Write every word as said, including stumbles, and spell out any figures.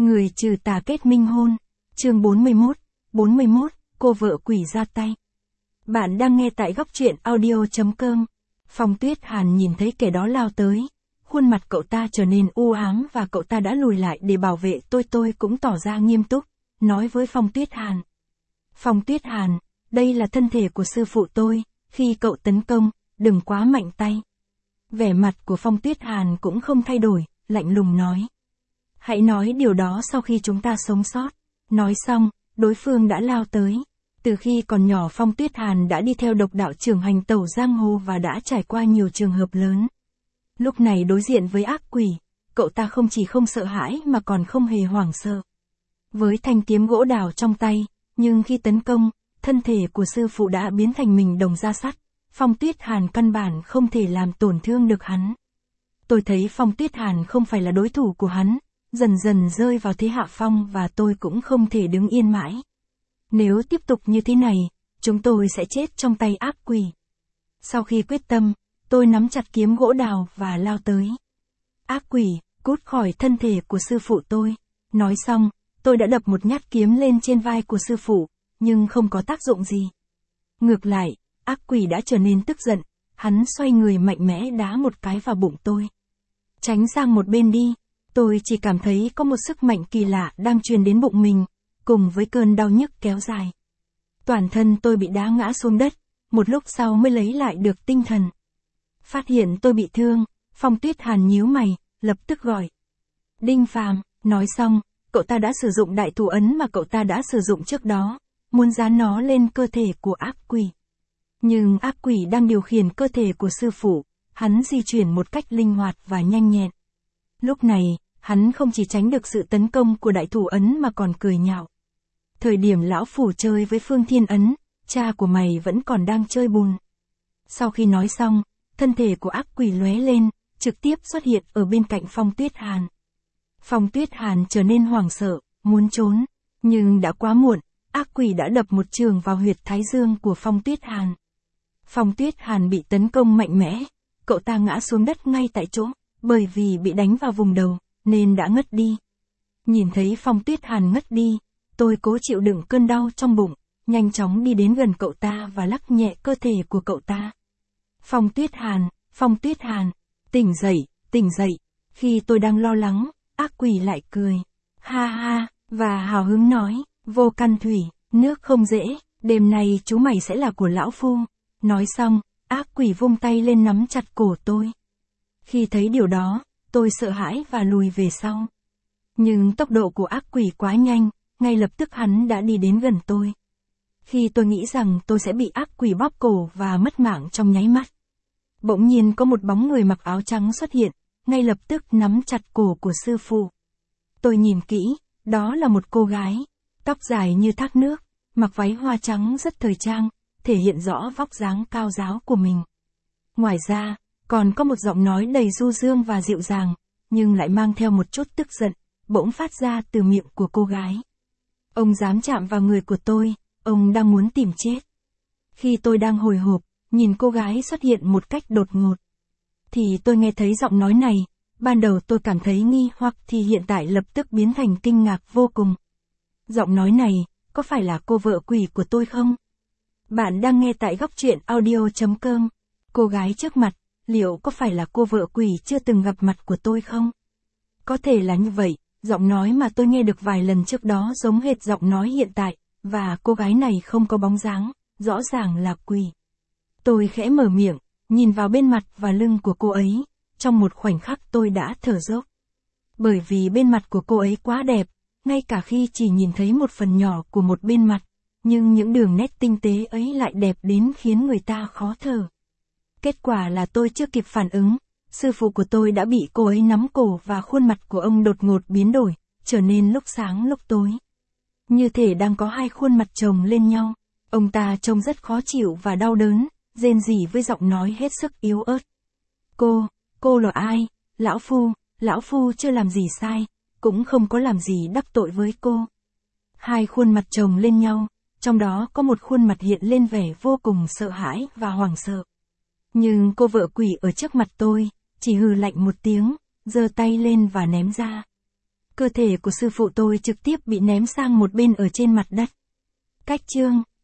Người trừ tà kết minh hôn. Chương bốn mươi mốt, bốn mươi mốt, cô vợ quỷ ra tay. Bạn đang nghe tại góc truyện audio chấm com. Phong Tuyết Hàn nhìn thấy kẻ đó lao tới. Khuôn mặt cậu ta trở nên u ám và cậu ta đã lùi lại để bảo vệ tôi. Tôi cũng tỏ ra nghiêm túc, nói với Phong Tuyết Hàn. Phong Tuyết Hàn, đây là thân thể của sư phụ tôi, khi cậu tấn công, đừng quá mạnh tay. Vẻ mặt của Phong Tuyết Hàn cũng không thay đổi, lạnh lùng nói. Hãy nói điều đó sau khi chúng ta sống sót. Nói xong, đối phương đã lao tới. Từ khi còn nhỏ Phong Tuyết Hàn đã đi theo độc đạo trưởng hành tẩu giang hồ và đã trải qua nhiều trường hợp lớn. Lúc này đối diện với ác quỷ, cậu ta không chỉ không sợ hãi mà còn không hề hoảng sợ. Với thanh kiếm gỗ đào trong tay, nhưng khi tấn công, thân thể của sư phụ đã biến thành mình đồng da sắt. Phong Tuyết Hàn căn bản không thể làm tổn thương được hắn. Tôi thấy Phong Tuyết Hàn không phải là đối thủ của hắn, dần dần rơi vào thế hạ phong và tôi cũng không thể đứng yên mãi. Nếu tiếp tục như thế này, chúng tôi sẽ chết trong tay ác quỷ. Sau khi quyết tâm, tôi nắm chặt kiếm gỗ đào và lao tới. Ác quỷ, cút khỏi thân thể của sư phụ tôi. Nói xong, tôi đã đập một nhát kiếm lên trên vai của sư phụ, nhưng không có tác dụng gì. Ngược lại, ác quỷ đã trở nên tức giận, hắn xoay người mạnh mẽ đá một cái vào bụng tôi. Tránh sang một bên đi, tôi chỉ cảm thấy có một sức mạnh kỳ lạ đang truyền đến bụng mình, cùng với cơn đau nhức kéo dài. Toàn thân tôi bị đá ngã xuống đất, một lúc sau mới lấy lại được tinh thần. Phát hiện tôi bị thương, Phong Tuyết Hàn nhíu mày, lập tức gọi. Đinh Phàm, nói xong, cậu ta đã sử dụng đại thủ ấn mà cậu ta đã sử dụng trước đó, muốn dán nó lên cơ thể của ác quỷ. Nhưng ác quỷ đang điều khiển cơ thể của sư phụ, hắn di chuyển một cách linh hoạt và nhanh nhẹn. Lúc này, hắn không chỉ tránh được sự tấn công của đại thủ ấn mà còn cười nhạo. Thời điểm lão phủ chơi với Phương Thiên Ấn, cha của mày vẫn còn đang chơi bùn. Sau khi nói xong, thân thể của ác quỷ lóe lên, trực tiếp xuất hiện ở bên cạnh Phong Tuyết Hàn. Phong Tuyết Hàn trở nên hoảng sợ, muốn trốn, nhưng đã quá muộn, ác quỷ đã đập một trường vào huyệt thái dương của Phong Tuyết Hàn. Phong Tuyết Hàn bị tấn công mạnh mẽ, cậu ta ngã xuống đất ngay tại chỗ, bởi vì bị đánh vào vùng đầu, nên đã ngất đi. Nhìn thấy Phong Tuyết Hàn ngất đi, tôi cố chịu đựng cơn đau trong bụng, nhanh chóng đi đến gần cậu ta và lắc nhẹ cơ thể của cậu ta. Phong Tuyết Hàn, Phong Tuyết Hàn, tỉnh dậy, tỉnh dậy. Khi tôi đang lo lắng, ác quỷ lại cười. Ha ha, và hào hứng nói, Vô Căn Thủy, nước không dễ, đêm nay chú mày sẽ là của lão phu. Nói xong, ác quỷ vung tay lên nắm chặt cổ tôi. Khi thấy điều đó, tôi sợ hãi và lùi về sau. Nhưng tốc độ của ác quỷ quá nhanh, ngay lập tức hắn đã đi đến gần tôi. Khi tôi nghĩ rằng tôi sẽ bị ác quỷ bóp cổ và mất mạng trong nháy mắt, bỗng nhiên có một bóng người mặc áo trắng xuất hiện, ngay lập tức nắm chặt cổ của sư phụ. Tôi nhìn kỹ, đó là một cô gái, tóc dài như thác nước, mặc váy hoa trắng rất thời trang, thể hiện rõ vóc dáng cao ráo của mình. Ngoài ra, còn có một giọng nói đầy du dương và dịu dàng, nhưng lại mang theo một chút tức giận, bỗng phát ra từ miệng của cô gái. Ông dám chạm vào người của tôi, ông đang muốn tìm chết. Khi tôi đang hồi hộp, nhìn cô gái xuất hiện một cách đột ngột, thì tôi nghe thấy giọng nói này, ban đầu tôi cảm thấy nghi hoặc thì hiện tại lập tức biến thành kinh ngạc vô cùng. Giọng nói này, có phải là cô vợ quỷ của tôi không? Bạn đang nghe tại góc truyện audio chấm com. Cô gái trước mặt, liệu có phải là cô vợ quỷ chưa từng gặp mặt của tôi không? Có thể là như vậy, giọng nói mà tôi nghe được vài lần trước đó giống hệt giọng nói hiện tại, và cô gái này không có bóng dáng, rõ ràng là quỷ. Tôi khẽ mở miệng, nhìn vào bên mặt và lưng của cô ấy, trong một khoảnh khắc tôi đã thở dốc. Bởi vì bên mặt của cô ấy quá đẹp, ngay cả khi chỉ nhìn thấy một phần nhỏ của một bên mặt, nhưng những đường nét tinh tế ấy lại đẹp đến khiến người ta khó thở. Kết quả là tôi chưa kịp phản ứng, sư phụ của tôi đã bị cô ấy nắm cổ và khuôn mặt của ông đột ngột biến đổi, trở nên lúc sáng lúc tối. Như thể đang có hai khuôn mặt chồng lên nhau, ông ta trông rất khó chịu và đau đớn, rên rỉ với giọng nói hết sức yếu ớt. Cô, cô là ai? Lão phu, lão phu chưa làm gì sai, cũng không có làm gì đắc tội với cô. Hai khuôn mặt chồng lên nhau, trong đó có một khuôn mặt hiện lên vẻ vô cùng sợ hãi và hoảng sợ. Nhưng cô vợ quỷ ở trước mặt tôi, chỉ hừ lạnh một tiếng, giơ tay lên và ném ra. Cơ thể của sư phụ tôi trực tiếp bị ném sang một bên ở trên mặt đất. Cách chương